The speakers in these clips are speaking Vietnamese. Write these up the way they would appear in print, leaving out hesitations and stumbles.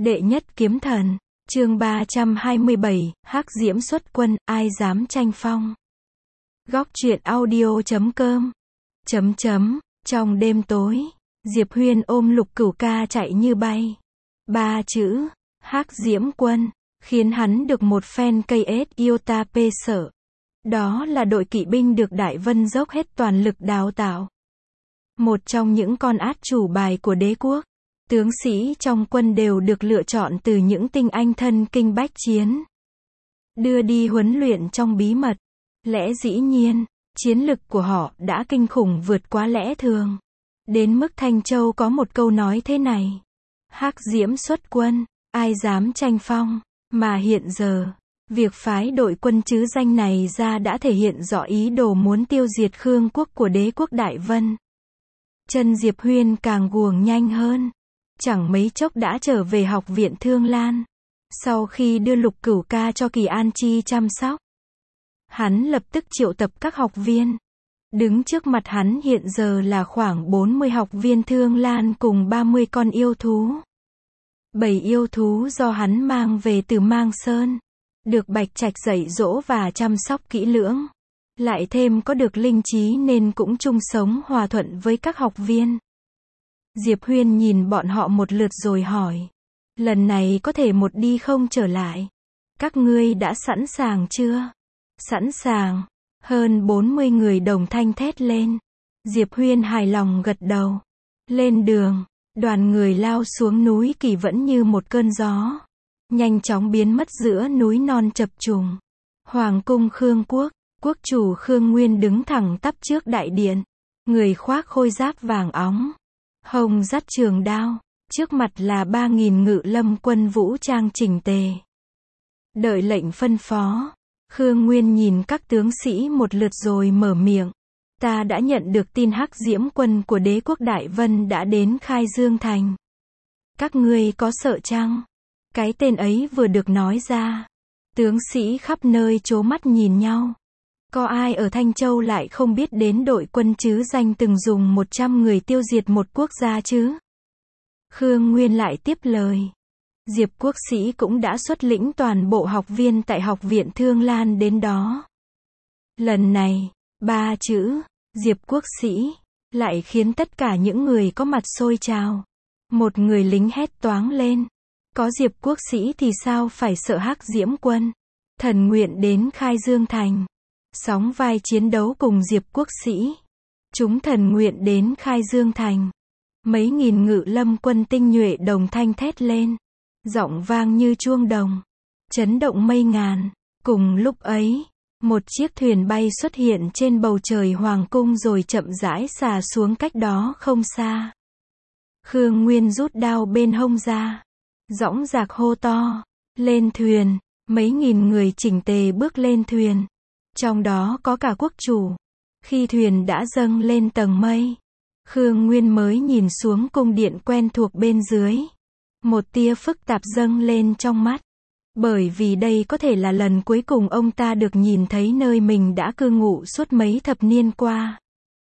Đệ nhất kiếm thần, chương 327, Hắc Diễm xuất quân, ai dám tranh phong. Góc truyện audio.com. Trong đêm tối, Diệp Huyên ôm Lục Cửu Ca chạy như bay. Ba chữ, Hắc Diễm quân, khiến hắn được một phen cây ết iota pê sợ. Đó là đội kỵ binh được Đại Vân dốc hết toàn lực đào tạo. Một trong những con át chủ bài của đế quốc. Tướng sĩ trong quân đều được lựa chọn từ những tinh anh thân kinh bách chiến. Đưa đi huấn luyện trong bí mật. Lẽ dĩ nhiên, chiến lực của họ đã kinh khủng vượt quá lẽ thường. Đến mức Thanh Châu có một câu nói thế này. Hắc Diễm xuất quân, ai dám tranh phong. Mà hiện giờ, việc phái đội quân chứ danh này ra đã thể hiện rõ ý đồ muốn tiêu diệt Khương quốc của đế quốc Đại Vân. Chân Diệp Huyên càng guồng nhanh hơn. Chẳng mấy chốc đã trở về học viện Thương Lan. Sau khi đưa Lục Cửu Ca cho Kỳ An Chi chăm sóc, hắn lập tức triệu tập các học viên. Đứng trước mặt hắn hiện giờ là khoảng 40 học viên Thương Lan cùng 30 con yêu thú. 7 yêu thú do hắn mang về từ Mang Sơn, được Bạch Trạch dạy dỗ và chăm sóc kỹ lưỡng. Lại thêm có được linh trí nên cũng chung sống hòa thuận với các học viên. Diệp Huyên nhìn bọn họ một lượt rồi hỏi. Lần này có thể một đi không trở lại. Các ngươi đã sẵn sàng chưa? Sẵn sàng. Hơn 40 người đồng thanh thét lên. Diệp Huyên hài lòng gật đầu. Lên đường. Đoàn người lao xuống núi Kỳ vẫn như một cơn gió. Nhanh chóng biến mất giữa núi non chập trùng. Hoàng cung Khương quốc. Quốc chủ Khương Nguyên đứng thẳng tắp trước đại điện. Người khoác khôi giáp vàng óng. Hồng dắt trường đao, trước mặt là 3.000 ngự lâm quân vũ trang chỉnh tề. Đợi lệnh phân phó, Khương Nguyên nhìn các tướng sĩ một lượt rồi mở miệng. Ta đã nhận được tin Hắc Diễm quân của đế quốc Đại Vân đã đến Khai Dương Thành. Các ngươi có sợ chăng? Cái tên ấy vừa được nói ra. Tướng sĩ khắp nơi trố mắt nhìn nhau. Có ai ở Thanh Châu lại không biết đến đội quân chứ danh từng dùng 100 người tiêu diệt một quốc gia chứ? Khương Nguyên lại tiếp lời. Diệp quốc sĩ cũng đã xuất lĩnh toàn bộ học viên tại học viện Thương Lan đến đó. Lần này, ba chữ, Diệp quốc sĩ, lại khiến tất cả những người có mặt sôi trào. Một người lính hét toáng lên. Có Diệp quốc sĩ thì sao phải sợ Hắc Diễm quân? Thần nguyện đến Khai Dương Thành. Sóng vai chiến đấu cùng Diệp quốc sĩ. Chúng thần nguyện đến Khai Dương Thành. Mấy nghìn ngự lâm quân tinh nhuệ đồng thanh thét lên. Giọng vang như chuông đồng. Chấn động mây ngàn. Cùng lúc ấy, một chiếc thuyền bay xuất hiện trên bầu trời hoàng cung rồi chậm rãi xà xuống cách đó không xa. Khương Nguyên rút đao bên hông ra. Dõng dạc hô to. Lên thuyền. Mấy nghìn người chỉnh tề bước lên thuyền. Trong đó có cả quốc chủ. Khi thuyền đã dâng lên tầng mây, Khương Nguyên mới nhìn xuống cung điện quen thuộc bên dưới. Một tia phức tạp dâng lên trong mắt. Bởi vì đây có thể là lần cuối cùng ông ta được nhìn thấy nơi mình đã cư ngụ suốt mấy thập niên qua.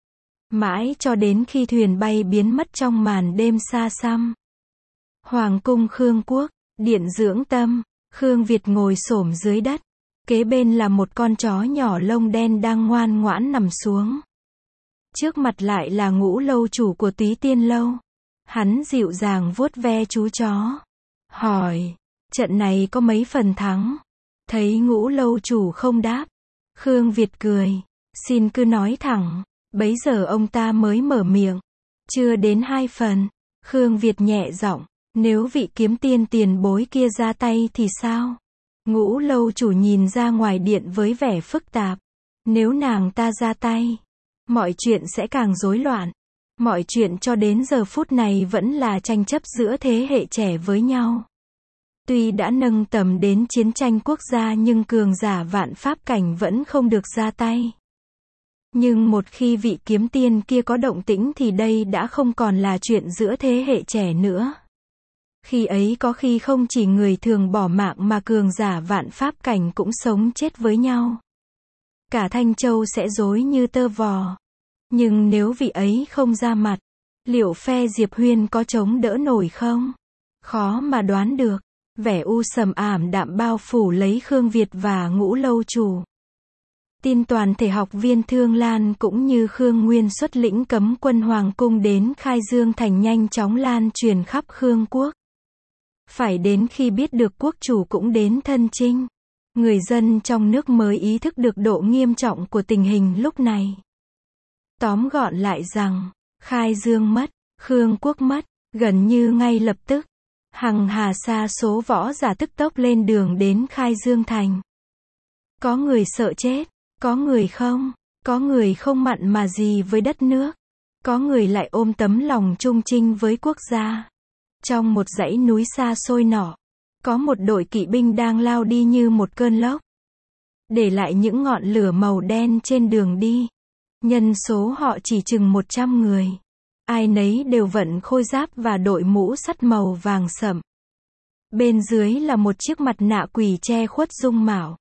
Mãi cho đến khi thuyền bay biến mất trong màn đêm xa xăm. Hoàng cung Khương quốc, điện dưỡng tâm, Khương Việt ngồi xổm dưới đất. Kế bên là một con chó nhỏ lông đen đang ngoan ngoãn nằm xuống. Trước mặt lại là Ngũ lâu chủ của Túy Tiên lâu. Hắn dịu dàng vuốt ve chú chó. Hỏi, trận này có mấy phần thắng? Thấy Ngũ lâu chủ không đáp. Khương Việt cười. Xin cứ nói thẳng. Bấy giờ ông ta mới mở miệng. Chưa đến 2 phần. Khương Việt nhẹ giọng. Nếu vị kiếm tiên tiền bối kia ra tay thì sao? Ngũ lâu chủ nhìn ra ngoài điện với vẻ phức tạp. Nếu nàng ta ra tay, mọi chuyện sẽ càng rối loạn. Mọi chuyện cho đến giờ phút này vẫn là tranh chấp giữa thế hệ trẻ với nhau. Tuy đã nâng tầm đến chiến tranh quốc gia nhưng cường giả vạn pháp cảnh vẫn không được ra tay. Nhưng một khi vị kiếm tiên kia có động tĩnh thì đây đã không còn là chuyện giữa thế hệ trẻ nữa. Khi ấy có khi không chỉ người thường bỏ mạng mà cường giả vạn pháp cảnh cũng sống chết với nhau. Cả Thanh Châu sẽ rối như tơ vò. Nhưng nếu vị ấy không ra mặt, liệu phe Diệp Huyên có chống đỡ nổi không? Khó mà đoán được. Vẻ u sầm ảm đạm bao phủ lấy Khương Việt và Ngũ lâu chủ. Tin toàn thể học viên Thương Lan cũng như Khương Nguyên xuất lĩnh cấm quân Hoàng cung đến Khai Dương thành nhanh chóng lan truyền khắp Khương quốc. Phải đến khi biết được quốc chủ cũng đến thân chinh, người dân trong nước mới ý thức được độ nghiêm trọng của tình hình lúc này. Tóm gọn lại rằng, Khai Dương mất, Khương quốc mất, gần như ngay lập tức, hằng hà sa số võ giả tức tốc lên đường đến Khai Dương thành. Có người sợ chết, có người không mặn mà gì với đất nước, có người lại ôm tấm lòng trung trinh với quốc gia. Trong một dãy núi xa xôi nọ, có một đội kỵ binh đang lao đi như một cơn lốc, để lại những ngọn lửa màu đen trên đường đi. Nhân số họ chỉ chừng 100 người. Ai nấy đều vận khôi giáp và đội mũ sắt màu vàng sậm. Bên dưới là một chiếc mặt nạ quỷ che khuất dung mạo.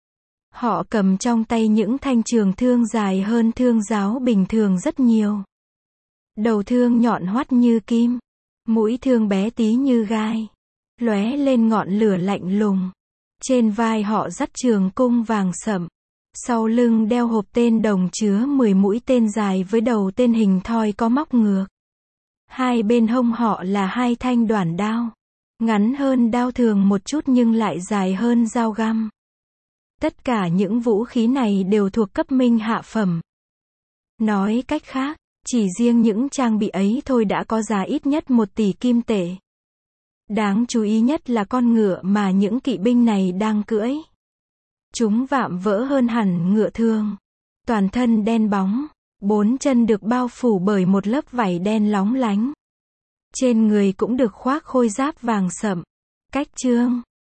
Họ cầm trong tay những thanh trường thương dài hơn thương giáo bình thường rất nhiều. Đầu thương nhọn hoắt như kim, mũi thương bé tí như gai, lóe lên ngọn lửa lạnh lùng. Trên vai họ dắt trường cung vàng sậm, sau lưng đeo hộp tên đồng chứa 10 mũi tên dài với đầu tên hình thoi có móc ngược. Hai bên hông họ là hai thanh đoản đao, ngắn hơn đao thường một chút nhưng lại dài hơn dao găm. Tất cả những vũ khí này đều thuộc cấp minh hạ phẩm. Nói cách khác, chỉ riêng những trang bị ấy thôi đã có giá ít nhất 1 tỷ kim tệ. Đáng chú ý nhất là con ngựa mà những kỵ binh này đang cưỡi. Chúng vạm vỡ hơn hẳn ngựa thường. Toàn thân đen bóng, 4 chân được bao phủ bởi một lớp vảy đen lóng lánh. Trên người cũng được khoác khôi giáp vàng sậm. Cách chương